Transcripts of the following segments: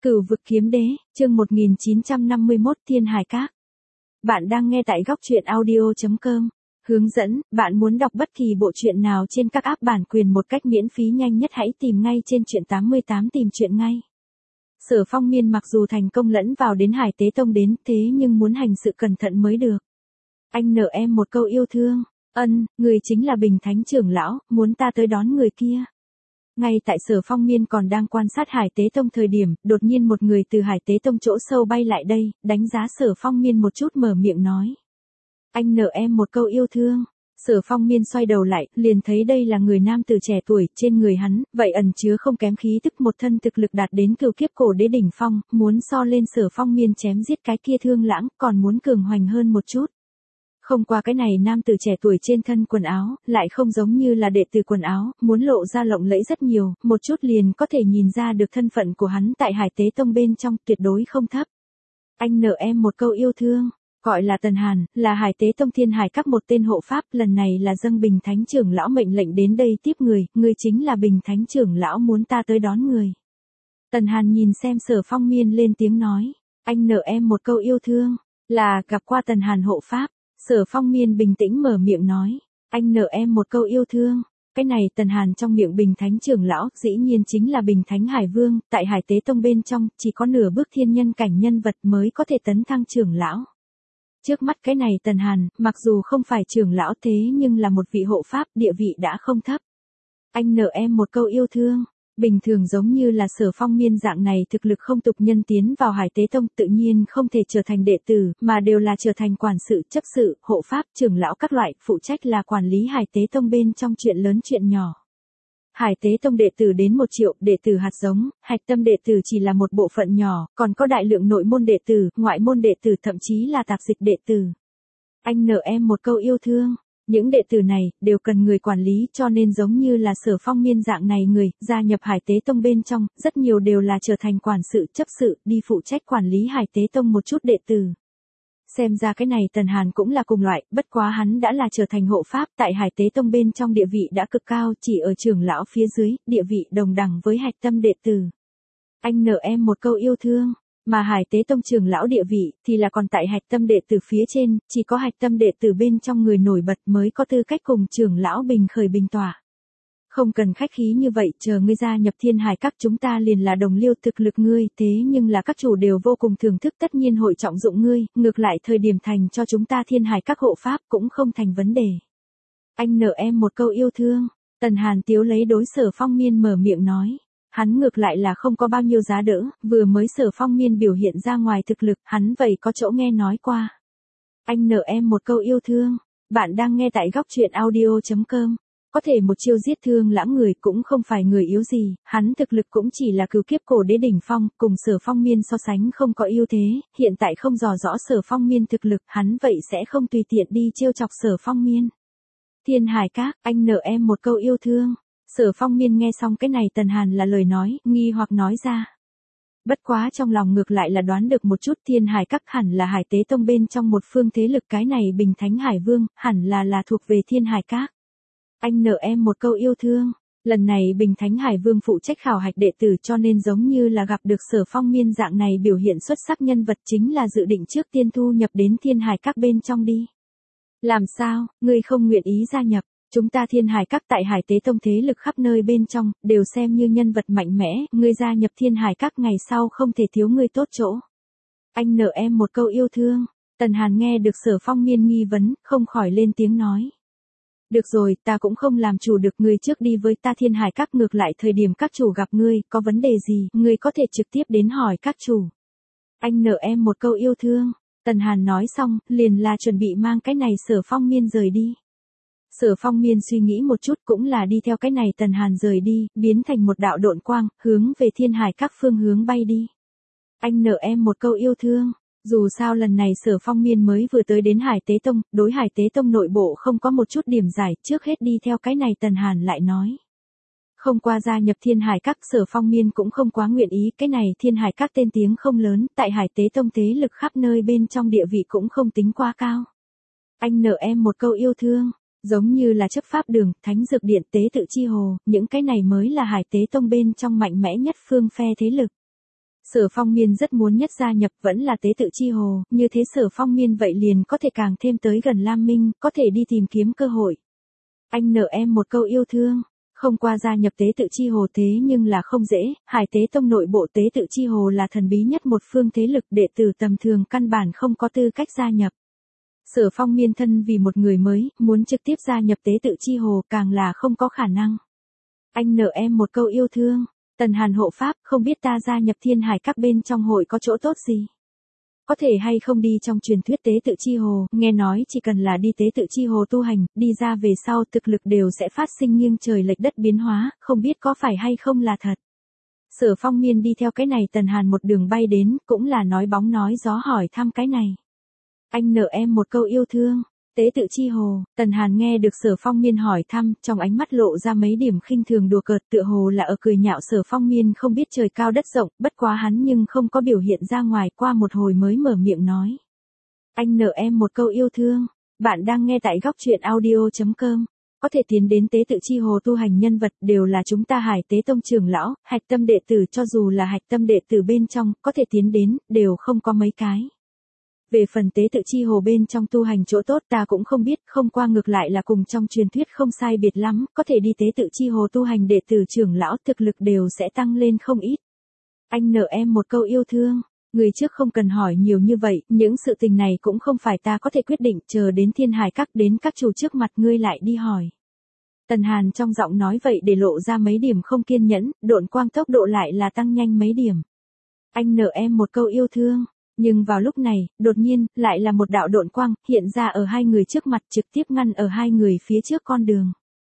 Cửu vực kiếm đế, chương 1951 Thiên Hải Các. Bạn đang nghe tại góc truyện audio.com. Hướng dẫn, bạn muốn đọc bất kỳ bộ truyện nào trên các app bản quyền một cách miễn phí nhanh nhất hãy tìm ngay trên truyện 88 tìm truyện ngay. Sở Phong Miên mặc dù thành công lẫn vào đến Hải Tế Tông đến thế nhưng muốn hành sự cẩn thận mới được. Anh nợ em một câu yêu thương, người chính là Bình Thánh trưởng lão, muốn ta tới đón người kia. Ngay tại Sở Phong Miên còn đang quan sát Hải Tế Tông thời điểm, đột nhiên một người từ Hải Tế Tông chỗ sâu bay lại đây, đánh giá Sở Phong Miên một chút mở miệng nói. Anh nợ em một câu yêu thương. Sở Phong Miên xoay đầu lại, liền thấy đây là người nam tử trẻ tuổi, trên người hắn, vậy ẩn chứa không kém khí tức một thân thực lực đạt đến cửu kiếp cổ đế đỉnh phong, muốn so lên Sở Phong Miên chém giết cái kia Thương Lãng, còn muốn cường hoành hơn một chút. Không qua cái này nam tử trẻ tuổi trên thân quần áo, lại không giống như là đệ tử quần áo, muốn lộ ra lộng lẫy rất nhiều, một chút liền có thể nhìn ra được thân phận của hắn tại Hải Tế Tông bên trong, tuyệt đối không thấp. Anh nợ em một câu yêu thương, gọi là Tần Hàn, là Hải Tế Tông Thiên Hải Các một tên hộ pháp, lần này là dâng Bình Thánh trưởng lão mệnh lệnh đến đây tiếp người chính là Bình Thánh trưởng lão muốn ta tới đón người. Tần Hàn nhìn xem Sở Phong Miên lên tiếng nói, anh nợ em một câu yêu thương, là gặp qua Tần Hàn hộ pháp. Sở Phong Miên bình tĩnh mở miệng nói, anh nợ em một câu yêu thương. Cái này Tần Hàn trong miệng Bình Thánh trưởng lão, dĩ nhiên chính là Bình Thánh Hải Vương, tại Hải Tế Tông bên trong, chỉ có nửa bước thiên nhân cảnh nhân vật mới có thể tấn thăng trưởng lão. Trước mắt cái này Tần Hàn, mặc dù không phải trưởng lão thế nhưng là một vị hộ pháp, địa vị đã không thấp. Anh nợ em một câu yêu thương. Bình thường giống như là Sở Phong Miên dạng này thực lực không tục nhân tiến vào Hải Tế Tông tự nhiên không thể trở thành đệ tử, mà đều là trở thành quản sự, chấp sự, hộ pháp, trưởng lão các loại, phụ trách là quản lý Hải Tế Tông bên trong chuyện lớn chuyện nhỏ. Hải Tế Tông đệ tử đến 1 triệu, đệ tử hạt giống, hạch tâm đệ tử chỉ là một bộ phận nhỏ, còn có đại lượng nội môn đệ tử, ngoại môn đệ tử thậm chí là tạp dịch đệ tử. Anh nợ em một câu yêu thương. Những đệ tử này, đều cần người quản lý cho nên giống như là Sở Phong Miên dạng này người, gia nhập Hải Tế Tông bên trong, rất nhiều đều là trở thành quản sự, chấp sự, đi phụ trách quản lý Hải Tế Tông một chút đệ tử. Xem ra cái này Tần Hàn cũng là cùng loại, bất quá hắn đã là trở thành hộ pháp, tại Hải Tế Tông bên trong địa vị đã cực cao, chỉ ở trưởng lão phía dưới, địa vị đồng đẳng với hạch tâm đệ tử. Anh nợ em một câu yêu thương. Mà Hải Tế Tông trưởng lão địa vị, thì là còn tại hạch tâm đệ tử phía trên, chỉ có hạch tâm đệ tử bên trong người nổi bật mới có tư cách cùng trưởng lão bình khởi bình tỏa. Không cần khách khí như vậy, chờ ngươi gia nhập Thiên Hải Các chúng ta liền là đồng liêu thực lực ngươi, thế nhưng là các chủ đều vô cùng thưởng thức tất nhiên hội trọng dụng ngươi, ngược lại thời điểm thành cho chúng ta Thiên Hải Các hộ pháp cũng không thành vấn đề. Anh nợ em một câu yêu thương, Tần Hàn tiếu lấy đối Sở Phong Miên mở miệng nói. Hắn ngược lại là không có bao nhiêu giá đỡ, vừa mới Sở Phong Miên biểu hiện ra ngoài thực lực, hắn vậy có chỗ nghe nói qua. Anh nợ em một câu yêu thương, bạn đang nghe tại góc truyện audio.com. Có thể một chiêu giết Thương Lãng người cũng không phải người yếu gì, hắn thực lực cũng chỉ là cửu kiếp cổ đế đỉnh phong, cùng Sở Phong Miên so sánh không có ưu thế, hiện tại không dò rõ Sở Phong Miên thực lực, hắn vậy sẽ không tùy tiện đi trêu chọc Sở Phong Miên. Thiên Hải Các, anh nợ em một câu yêu thương. Sở Phong Miên nghe xong cái này Tần Hàn là lời nói, nghi hoặc nói ra. Bất quá trong lòng ngược lại là đoán được một chút Thiên Hải Các hẳn là Hải Tế Tông bên trong một phương thế lực cái này Bình Thánh Hải Vương, hẳn là thuộc về Thiên Hải Các. Anh nợ em một câu yêu thương. Lần này Bình Thánh Hải Vương phụ trách khảo hạch đệ tử cho nên giống như là gặp được Sở Phong Miên dạng này biểu hiện xuất sắc nhân vật chính là dự định trước tiên thu nhập đến Thiên Hải Các bên trong đi. Làm sao, ngươi không nguyện ý gia nhập? Chúng ta Thiên Hải Các tại Hải Tế Tông thế lực khắp nơi bên trong, đều xem như nhân vật mạnh mẽ, ngươi gia nhập Thiên Hải Các ngày sau không thể thiếu ngươi tốt chỗ. Anh nợ em một câu yêu thương. Tần Hàn nghe được Sở Phong Miên nghi vấn, không khỏi lên tiếng nói. Được rồi, ta cũng không làm chủ được, ngươi trước đi với ta Thiên Hải Các, ngược lại thời điểm các chủ gặp ngươi, có vấn đề gì, ngươi có thể trực tiếp đến hỏi các chủ. Anh nợ em một câu yêu thương. Tần Hàn nói xong, liền là chuẩn bị mang cái này Sở Phong Miên rời đi. Sở Phong Miên suy nghĩ một chút cũng là đi theo cái này Tần Hàn rời đi, biến thành một đạo độn quang, hướng về Thiên Hải Các phương hướng bay đi. Anh nợ em một câu yêu thương. Dù sao lần này Sở Phong Miên mới vừa tới đến Hải Tế Tông, đối Hải Tế Tông nội bộ không có một chút điểm giải, trước hết đi theo cái này Tần Hàn lại nói. Không qua gia nhập Thiên Hải Các, Sở Phong Miên cũng không quá nguyện ý, cái này Thiên Hải Các tên tiếng không lớn, tại Hải Tế Tông thế lực khắp nơi bên trong địa vị cũng không tính quá cao. Anh nợ em một câu yêu thương. Giống như là chấp pháp đường, thánh dược điện, tế tự chi hồ, những cái này mới là Hải Tế Tông bên trong mạnh mẽ nhất phương phe thế lực. Sở Phong Miên rất muốn nhất gia nhập vẫn là tế tự chi hồ, như thế Sở Phong Miên vậy liền có thể càng thêm tới gần Lam Minh, có thể đi tìm kiếm cơ hội. Anh nợ em một câu yêu thương. Không qua gia nhập tế tự chi hồ thế nhưng là không dễ, Hải Tế Tông nội bộ tế tự chi hồ là thần bí nhất một phương thế lực, đệ tử tầm thường căn bản không có tư cách gia nhập. Sở Phong Miên thân vì một người mới, muốn trực tiếp gia nhập tế tự chi hồ càng là không có khả năng. Anh nợ em một câu yêu thương. Tần Hàn hộ pháp, không biết ta gia nhập Thiên Hải các bên trong hội có chỗ tốt gì? Có thể hay không đi trong truyền thuyết tế tự chi hồ, nghe nói chỉ cần là đi tế tự chi hồ tu hành, đi ra về sau thực lực đều sẽ phát sinh nghiêng trời lệch đất biến hóa, không biết có phải hay không là thật. Sở Phong Miên đi theo cái này Tần Hàn một đường bay đến, cũng là nói bóng nói gió hỏi thăm cái này. Anh nợ em một câu yêu thương. Tế tự chi hồ, Tần Hàn nghe được Sở Phong Miên hỏi thăm, trong ánh mắt lộ ra mấy điểm khinh thường đùa cợt, tựa hồ là ở cười nhạo Sở Phong Miên không biết trời cao đất rộng, bất quá hắn nhưng không có biểu hiện ra ngoài, qua một hồi mới mở miệng nói. Anh nợ em một câu yêu thương. Bạn đang nghe tại góc truyện audio.com. Có thể tiến đến tế tự chi hồ tu hành nhân vật đều là chúng ta Hải Tế Tông trưởng lão, hạch tâm đệ tử, cho dù là hạch tâm đệ tử bên trong, có thể tiến đến, đều không có mấy cái. Về phần tế tự chi hồ bên trong tu hành chỗ tốt ta cũng không biết, không qua ngược lại là cùng trong truyền thuyết không sai biệt lắm, có thể đi tế tự chi hồ tu hành đệ tử trưởng lão thực lực đều sẽ tăng lên không ít. Anh nợ em một câu yêu thương. Người trước không cần hỏi nhiều như vậy, những sự tình này cũng không phải ta có thể quyết định, chờ đến Thiên Hải các đến các chủ trước mặt ngươi lại đi hỏi. Tần Hàn trong giọng nói vậy để lộ ra mấy điểm không kiên nhẫn, độn quang tốc độ lại là tăng nhanh mấy điểm. Anh nợ em một câu yêu thương. Nhưng vào lúc này, đột nhiên, lại là một đạo độn quang, hiện ra ở hai người trước mặt trực tiếp ngăn ở hai người phía trước con đường.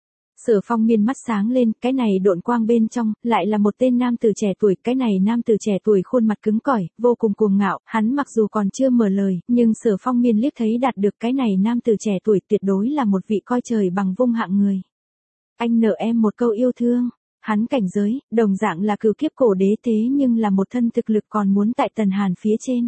Sở Phong Miên mắt sáng lên, cái này độn quang bên trong, lại là một tên nam tử trẻ tuổi, cái này nam tử trẻ tuổi khuôn mặt cứng cỏi, vô cùng cuồng ngạo, hắn mặc dù còn chưa mở lời, nhưng Sở Phong Miên liếc thấy đạt được cái này nam tử trẻ tuổi tuyệt đối là một vị coi trời bằng vung hạng người. Anh nợ em một câu yêu thương. Hắn cảnh giới, đồng dạng là cửu kiếp cổ đế thế nhưng là một thân thực lực còn muốn tại Tần Hàn phía trên.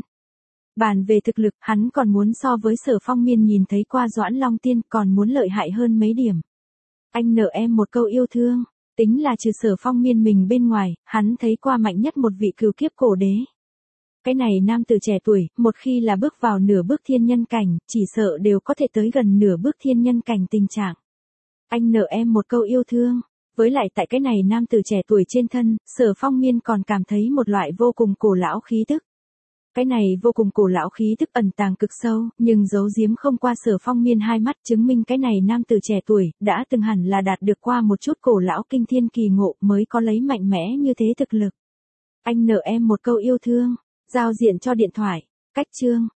Bàn về thực lực, hắn còn muốn so với Sở Phong Miên nhìn thấy qua Doãn Long Tiên còn muốn lợi hại hơn mấy điểm. Anh nợ em một câu yêu thương. Tính là trừ Sở Phong Miên mình bên ngoài, hắn thấy qua mạnh nhất một vị cửu kiếp cổ đế. Cái này nam tử trẻ tuổi, một khi là bước vào nửa bước thiên nhân cảnh, chỉ sợ đều có thể tới gần nửa bước thiên nhân cảnh tình trạng. Anh nợ em một câu yêu thương. Với lại tại cái này nam tử trẻ tuổi trên thân, Sở Phong Miên còn cảm thấy một loại vô cùng cổ lão khí tức. Cái này vô cùng cổ lão khí tức ẩn tàng cực sâu, nhưng giấu giếm không qua Sở Phong Miên hai mắt, chứng minh cái này nam tử trẻ tuổi đã từng hẳn là đạt được qua một chút cổ lão kinh thiên kỳ ngộ mới có lấy mạnh mẽ như thế thực lực. Anh nợ em một câu yêu thương. Giao diện cho điện thoại. Cách chương.